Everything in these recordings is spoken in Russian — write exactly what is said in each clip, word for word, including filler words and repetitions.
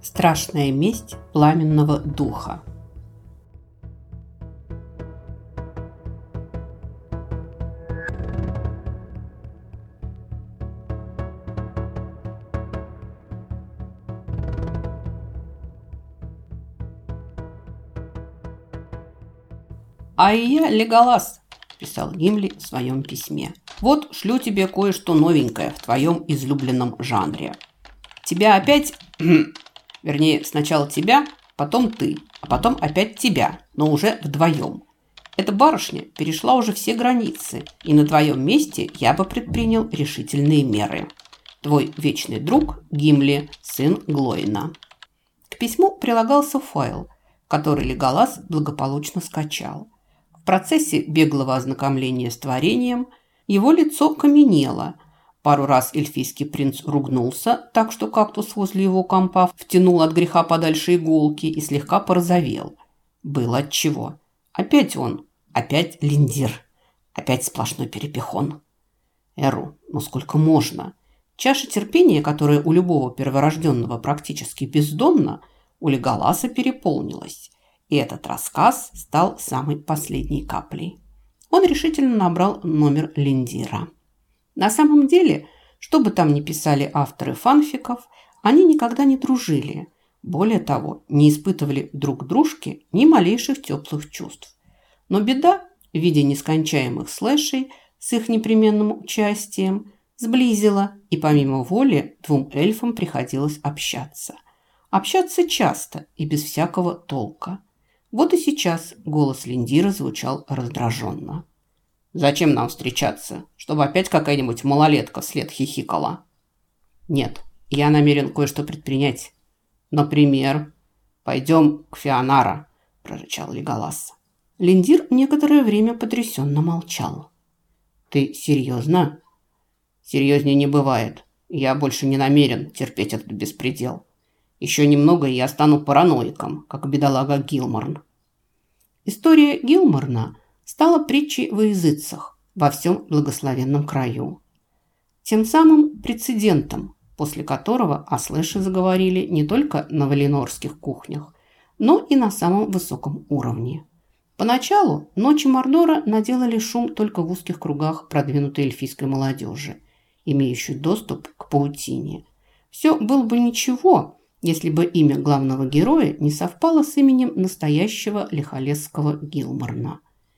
Страшная месть пламенного духа. «А я Леголас», – писал Гимли в своем письме. «Вот шлю тебе кое-что новенькое в твоем излюбленном жанре. Тебя опять, вернее, сначала тебя, потом ты, а потом опять тебя, но уже вдвоем. Эта барышня перешла уже все границы, и на твоем месте я бы предпринял решительные меры. Твой вечный друг Гимли, сын Глоина». К письму прилагался файл, который Леголас благополучно скачал. В процессе беглого ознакомления с творением его лицо каменело. Пару раз эльфийский принц ругнулся, так что кактус возле его компа втянул от греха подальше иголки и слегка порозовел. Было отчего. Опять он, опять Линдир, опять сплошной перепихон. Эру, ну сколько можно? Чаша терпения, которая у любого перворожденного практически бездонна, у Леголаса переполнилась. И этот рассказ стал самой последней каплей. Он решительно набрал номер Линдира. На самом деле, что бы там ни писали авторы фанфиков, они никогда не дружили. Более того, не испытывали друг к дружке ни малейших теплых чувств. Но беда в виде нескончаемых слэшей с их непременным участием сблизила, и помимо воли двум эльфам приходилось общаться. Общаться часто и без всякого толка. Вот и сейчас голос Линдира звучал раздраженно. «Зачем нам встречаться? Чтобы опять какая-нибудь малолетка вслед хихикала?» «Нет, я намерен кое-что предпринять. Например, пойдем к Феонара», – прорычал Леголас. Линдир некоторое время потрясенно молчал. «Ты серьезно?» «Серьезнее не бывает. Я больше не намерен терпеть этот беспредел. Еще немного, и я стану параноиком, как бедолага Гилморн». История Гилморна стала притчей во языцах во всем благословенном краю. Тем самым прецедентом, после которого о слэше заговорили не только на валенорских кухнях, но и на самом высоком уровне. Поначалу «Ночи Мордора» наделали шум только в узких кругах продвинутой эльфийской молодежи, имеющей доступ к паутине. Все было бы ничего, если бы имя главного героя не совпало с именем настоящего лихолесского Гилморна.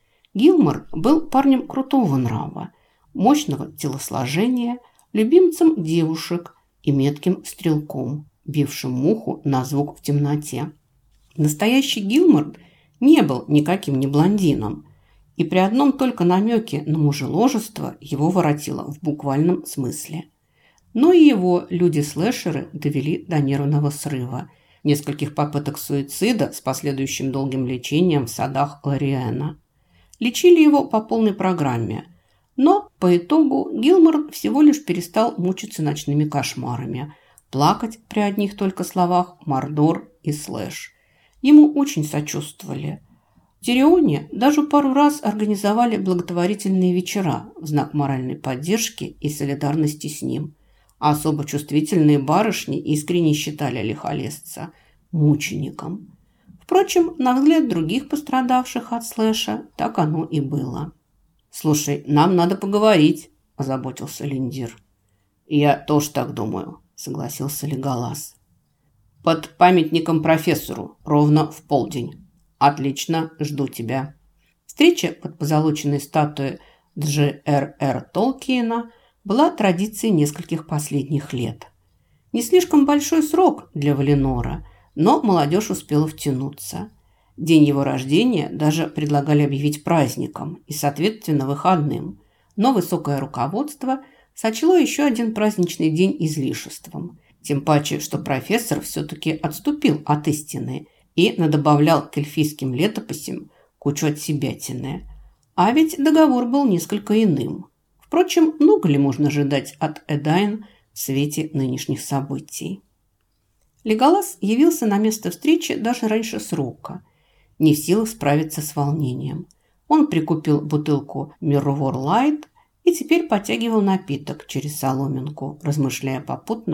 Гилмор был парнем крутого нрава, мощного телосложения, любимцем девушек и метким стрелком, бившим муху на звук в темноте. Настоящий Гилмор не был никаким не блондином, и при одном только намеке на мужеложество его воротило в буквальном смысле. Но и его люди-слэшеры довели до нервного срыва, нескольких попыток суицида с последующим долгим лечением в садах Лориэна. Лечили его по полной программе, но по итогу Гилмор всего лишь перестал мучиться ночными кошмарами, плакать при одних только словах «Мордор» и «Слэш». Ему очень сочувствовали. В Тирионе даже пару раз организовали благотворительные вечера в знак моральной поддержки и солидарности с ним. А особо чувствительные барышни искренне считали лихолесца мучеником. Впрочем, на взгляд других пострадавших от слэша так оно и было. «Слушай, нам надо поговорить», – озаботился Линдир. «Я тоже так думаю», – согласился Леголас. «Под памятником профессору, ровно в полдень». «Отлично, жду тебя». Встреча под позолоченной статуей Джей Эр Эр Толкиена была традицией нескольких последних лет. Не слишком большой срок для Валенора, но молодежь успела втянуться. День его рождения даже предлагали объявить праздником и, соответственно, выходным. Но высокое руководство сочло еще один праздничный день излишеством. Тем паче, что профессор все-таки отступил от истины и надобавлял к эльфийским летописям кучу отсебятины. А ведь договор был несколько иным. Впрочем, много ли можно ожидать от Эдайн в свете нынешних событий? Леголас явился на место встречи даже раньше срока, не в силах справиться с волнением. Он прикупил бутылку Мирровор Лайт и теперь потягивал напиток через соломинку, размышляя попутно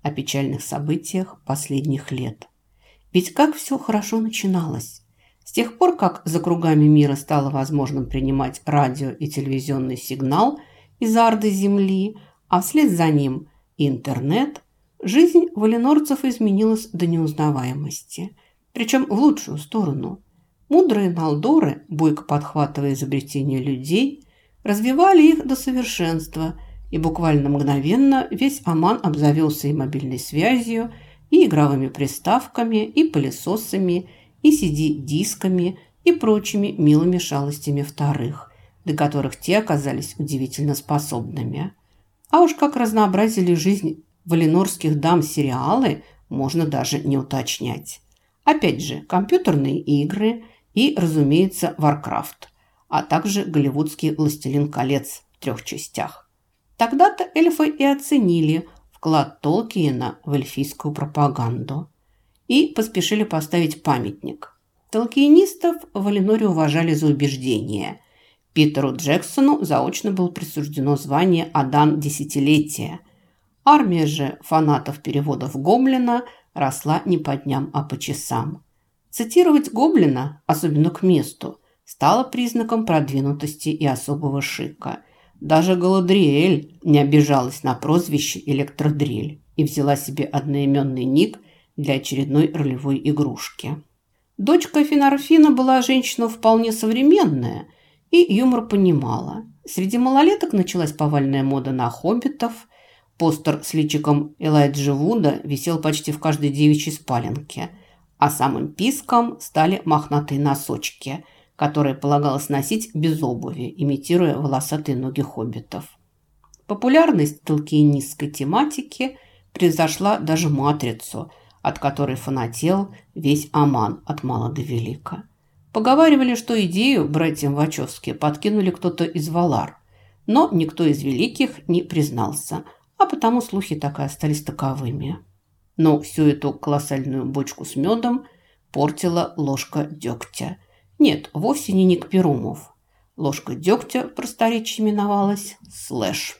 о печальных событиях последних лет. Ведь как все хорошо начиналось. С тех пор, как за кругами мира стало возможным принимать радио и телевизионный сигнал из арды Земли, а вслед за ним и интернет, жизнь валенорцев изменилась до неузнаваемости. Причем в лучшую сторону. Мудрые налдоры, бойко подхватывая изобретения людей, развивали их до совершенства, и буквально мгновенно весь Оман обзавелся и мобильной связью, и игровыми приставками, и пылесосами, и си ди-дисками, и прочими милыми шалостями вторых, до которых те оказались удивительно способными. А уж как разнообразили жизнь валенорских дам сериалы, можно даже не уточнять. Опять же, компьютерные игры и, разумеется, Warcraft, а также голливудский «Властелин колец» в трех частях. Тогда-то эльфы и оценили вклад Толкиена в эльфийскую пропаганду и поспешили поставить памятник. Толкиенистов в Валеноре уважали за убеждения. Питеру Джексону заочно было присуждено звание «Адан Десятилетия». Армия же фанатов переводов Гоблина росла не по дням, а по часам. Цитировать Гоблина, особенно к месту, стало признаком продвинутости и особого шика. Даже Галадриэль не обижалась на прозвище «Электродрель» и взяла себе одноименный ник для очередной ролевой игрушки. Дочка Финарфина была женщина вполне современная и юмор понимала. Среди малолеток началась повальная мода на хоббитов. Постер с личиком Элайджи Вуда висел почти в каждой девичьей спаленке, а самым писком стали мохнатые носочки, которые полагалось носить без обуви, имитируя волосатые ноги хоббитов. Популярность толкиенистской тематики превзошла даже «Матрицу», от которой фанател весь Оман от мала до велика. Поговаривали, что идею братьям Вачовски подкинули кто-то из Валар, но никто из великих не признался, а потому слухи так и остались таковыми. Но всю эту колоссальную бочку с медом портила ложка дегтя. Нет, вовсе не Ник Перумов. Ложка дегтя в просторечии именовалась слэш.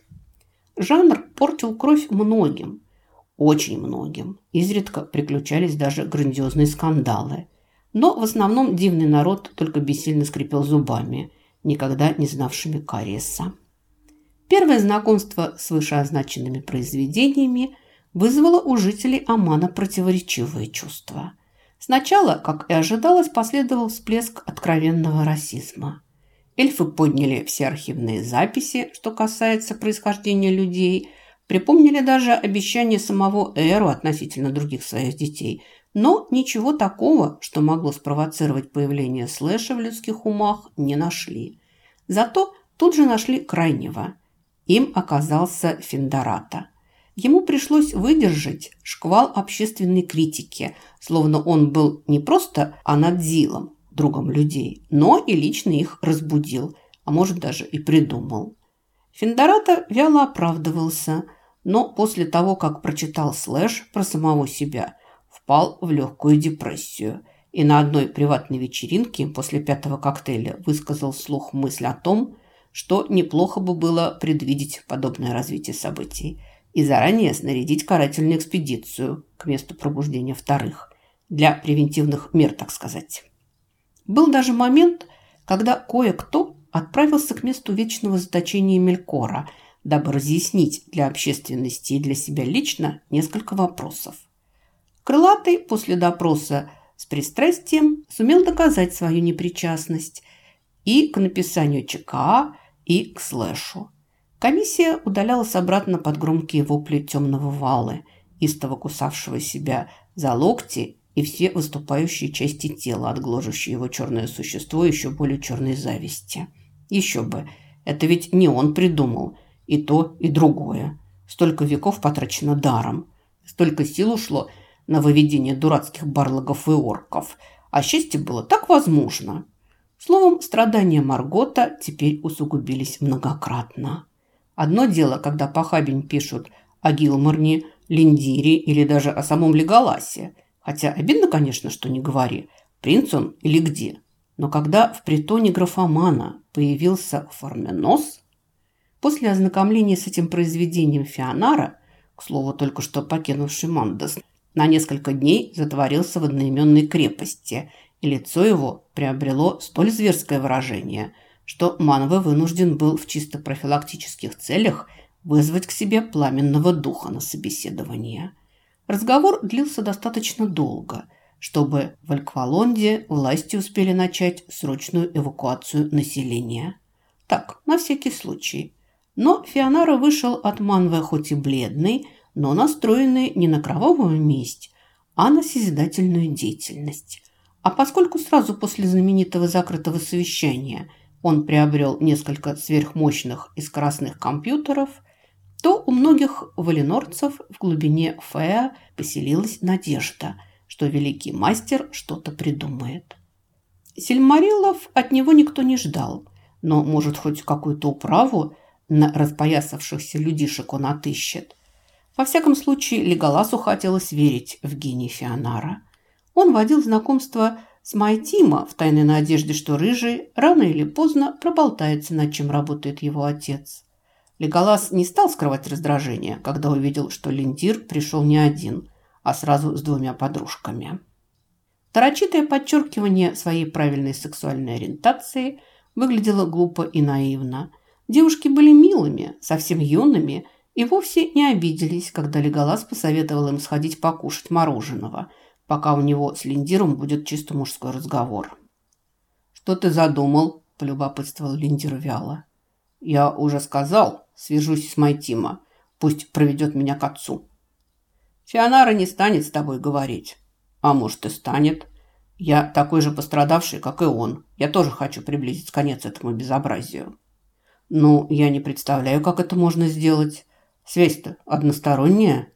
Жанр портил кровь многим, очень многим. Изредка приключались даже грандиозные скандалы. Но в основном дивный народ только бессильно скрипел зубами, никогда не знавшими кариеса. Первое знакомство с вышеозначенными произведениями вызвало у жителей Омана противоречивые чувства. Сначала, как и ожидалось, последовал всплеск откровенного расизма. Эльфы подняли все архивные записи, что касается происхождения людей, припомнили даже обещание самого Эру относительно других своих детей, но ничего такого, что могло спровоцировать появление слэша в людских умах, не нашли. Зато тут же нашли крайнего. Им оказался Финдората. Ему пришлось выдержать шквал общественной критики, словно он был не просто Анадзилом, другом людей, но и лично их разбудил, а может даже и придумал. Финдората вяло оправдывался, но после того, как прочитал слэш про самого себя, впал в легкую депрессию и на одной приватной вечеринке после пятого коктейля высказал вслух мысль о том, что неплохо бы было предвидеть подобное развитие событий и заранее снарядить карательную экспедицию к месту пробуждения вторых, для превентивных мер, так сказать. Был даже момент, когда кое-кто отправился к месту вечного заточения Мелькора, дабы разъяснить для общественности и для себя лично несколько вопросов. Крылатый после допроса с пристрастием сумел доказать свою непричастность и к написанию ЧКА, и к слэшу. Комиссия удалялась обратно под громкие вопли темного Валы, истово кусавшего себя за локти и все выступающие части тела, отгложившие его черное существо еще более черной зависти. Еще бы, это ведь не он придумал и то, и другое. Столько веков потрачено даром, столько сил ушло на выведение дурацких барлогов и орков, а счастье было так возможно. Словом, страдания Маргота теперь усугубились многократно. Одно дело, когда похабень пишут о Гилморне, Линдире или даже о самом Леголасе, хотя обидно, конечно, что не говори, принц он или где. Но когда в притоне графомана появился Форменос, после ознакомления с этим произведением Фионара к слову, только что покинувший Мандас, на несколько дней затворился в одноименной крепости, и лицо его приобрело столь зверское выражение, что Манве вынужден был в чисто профилактических целях вызвать к себе пламенного духа на собеседование. Разговор длился достаточно долго, чтобы в Альквалонде власти успели начать срочную эвакуацию населения. Так, на всякий случай. Но Фионаро вышел от Манве хоть и бледный, но настроенный не на кровавую месть, а на созидательную деятельность. А поскольку сразу после знаменитого закрытого совещания он приобрел несколько сверхмощных и скоростных компьютеров, то у многих валенорцев в глубине Феа поселилась надежда, что великий мастер что-то придумает. Сильмариллов от него никто не ждал, но, может, хоть какую-то управу на распоясавшихся людишек он отыщет. Во всяком случае, Леголасу хотелось верить в гений Фионара. Он водил знакомство с Майтима в тайной надежде, что Рыжий рано или поздно проболтается, над чем работает его отец. Леголас не стал скрывать раздражение, когда увидел, что Линдир пришел не один, а сразу с двумя подружками. Нарочитое подчеркивание своей правильной сексуальной ориентации выглядело глупо и наивно. Девушки были милыми, совсем юными, и вовсе не обиделись, когда Леголас посоветовал им сходить покушать мороженого, пока у него с Линдиром будет чисто мужской разговор. «Что ты задумал?» – полюбопытствовал Линдир вяло. «Я уже сказал, свяжусь с Майтима, пусть проведет меня к отцу». «Фионаро не станет с тобой говорить». «А может, и станет. Я такой же пострадавший, как и он. Я тоже хочу приблизить конец этому безобразию». «Ну, я не представляю, как это можно сделать. Связь-то односторонняя».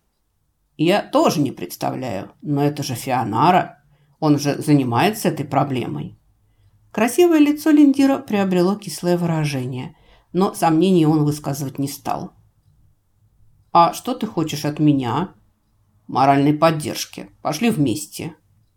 «Я тоже не представляю, но это же Фионаро. Он же занимается этой проблемой». Красивое лицо Линдира приобрело кислое выражение, но сомнений он высказывать не стал. «А что ты хочешь от меня?» «Моральной поддержки. Пошли вместе».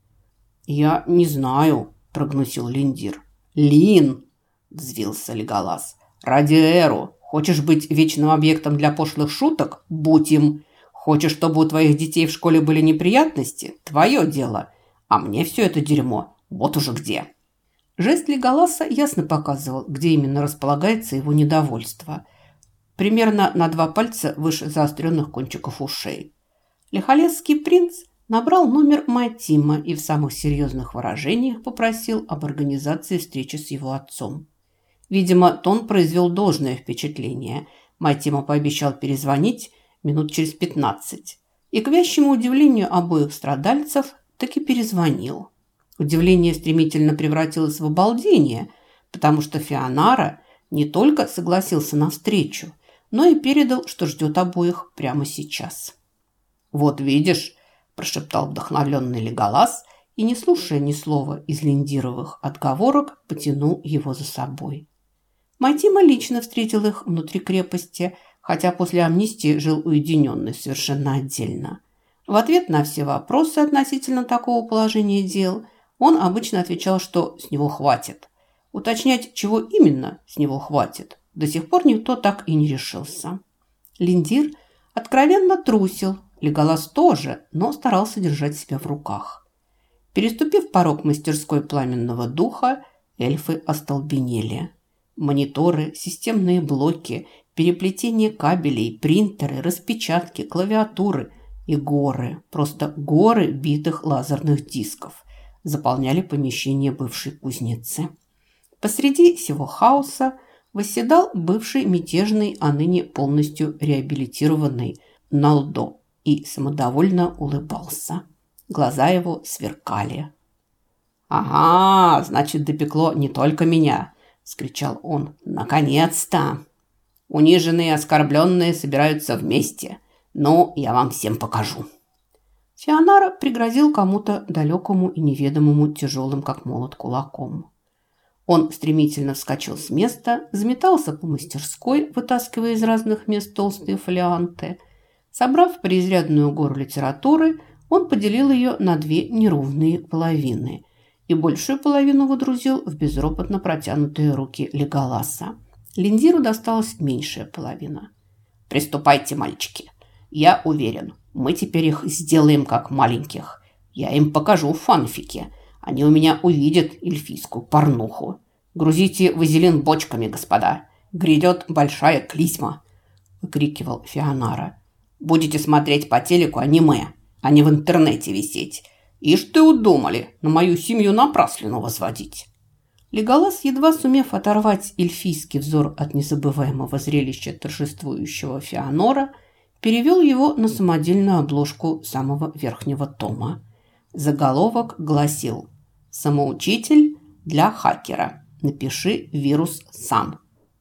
«Я не знаю», – прогнусил Линдир. «Лин!» – взвился Леголас. «Ради Эру. Хочешь быть вечным объектом для пошлых шуток? Будь им. Хочешь, чтобы у твоих детей в школе были неприятности? Твое дело. А мне все это дерьмо. Вот уже где». Жест Леголаса ясно показывал, где именно располагается его недовольство. Примерно на два пальца выше заостренных кончиков ушей. Лихолесский принц набрал номер Майтима и в самых серьезных выражениях попросил об организации встречи с его отцом. Видимо, тон произвел должное впечатление. Майтима пообещал перезвонить минут через пятнадцать. И, к вящему удивлению обоих страдальцев, таки перезвонил. Удивление стремительно превратилось в обалдение, потому что Фионаро не только согласился на встречу, но и передал, что ждет обоих прямо сейчас. «Вот видишь», – прошептал вдохновленный Леголас и, не слушая ни слова из линдировых отговорок, потянул его за собой. Майтима лично встретил их внутри крепости, хотя после амнистии жил уединенный, совершенно отдельно. В ответ на все вопросы относительно такого положения дел он обычно отвечал, что с него хватит. Уточнять, чего именно с него хватит, до сих пор никто так и не решился. Линдир откровенно трусил, Леголас тоже, но старался держать себя в руках. Переступив порог мастерской пламенного духа, эльфы остолбенели. Мониторы, системные блоки, переплетение кабелей, принтеры, распечатки, клавиатуры и горы, просто горы битых лазерных дисков заполняли помещение бывшей кузницы. Посреди всего хаоса восседал бывший мятежный, а ныне полностью реабилитированный Налдо и самодовольно улыбался. Глаза его сверкали. «Ага, значит, допекло не только меня!» – вскричал он. «Наконец-то! Униженные и оскорбленные собираются вместе. Ну, я вам всем покажу!» Фионаро пригрозил кому-то далекому и неведомому тяжелым, как молот, кулаком. Он стремительно вскочил с места, заметался по мастерской, вытаскивая из разных мест толстые фолианты. Собрав преизрядную гору литературы, он поделил ее на две неровные половины и большую половину водрузил в безропотно протянутые руки Леголаса. Линдиру досталась меньшая половина. «Приступайте, мальчики. Я уверен, мы теперь их сделаем как маленьких. Я им покажу фанфики. Они у меня увидят эльфийскую порнуху. Грузите вазелин бочками, господа. Грядет большая клизма, выкрикивал Фионара. Будете смотреть по телеку аниме, а не в интернете висеть. Ишь ты удумали на мою семью напраслину возводить. Леголас, едва сумев оторвать эльфийский взор от незабываемого зрелища торжествующего Феонора, перевел его на самодельную обложку самого верхнего тома. Заголовок гласил: «Самоучитель для хакера. Напиши вирус сам».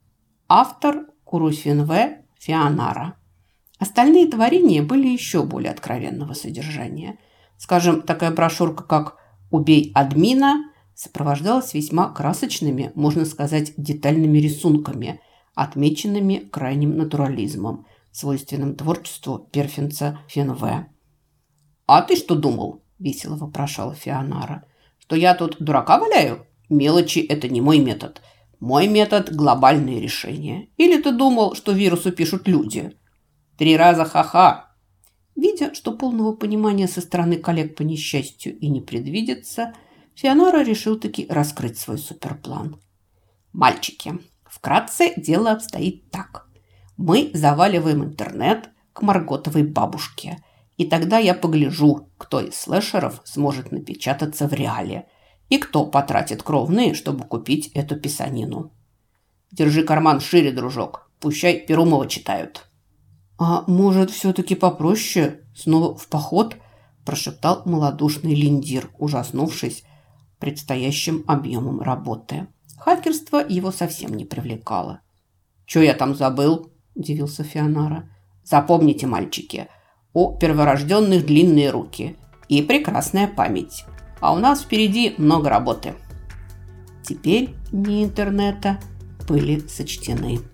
Автор Курусинве Феонара. Остальные творения были еще более откровенного содержания. Скажем, такая брошюрка, как «Убей админа», сопровождалась весьма красочными, можно сказать, детальными рисунками, отмеченными крайним натурализмом, свойственным творчеству Перфенца Фенве. «А ты что думал?» – весело вопрошала Феонара. «Что я тут дурака валяю? Мелочи – это не мой метод. Мой метод – глобальные решения. Или ты думал, что вирусу пишут люди? Три раза ха-ха!» Видя, что полного понимания со стороны коллег по несчастью и не предвидится, Феонара решил таки раскрыть свой суперплан. «Мальчики, вкратце дело обстоит так. Мы заваливаем интернет к Марготовой бабушке, и тогда я погляжу, кто из слэшеров сможет напечататься в реале и кто потратит кровные, чтобы купить эту писанину. Держи карман шире, дружок, пущай Перумова читают». «А может, все-таки попроще? Снова в поход?» – прошептал малодушный линдир, ужаснувшись предстоящим объемом работы. Хакерство его совсем не привлекало. «Че я там забыл?» – удивился Феонара. «Запомните, мальчики, у перворожденных длинные руки и прекрасная память. А у нас впереди много работы». Теперь дни интернета были сочтены.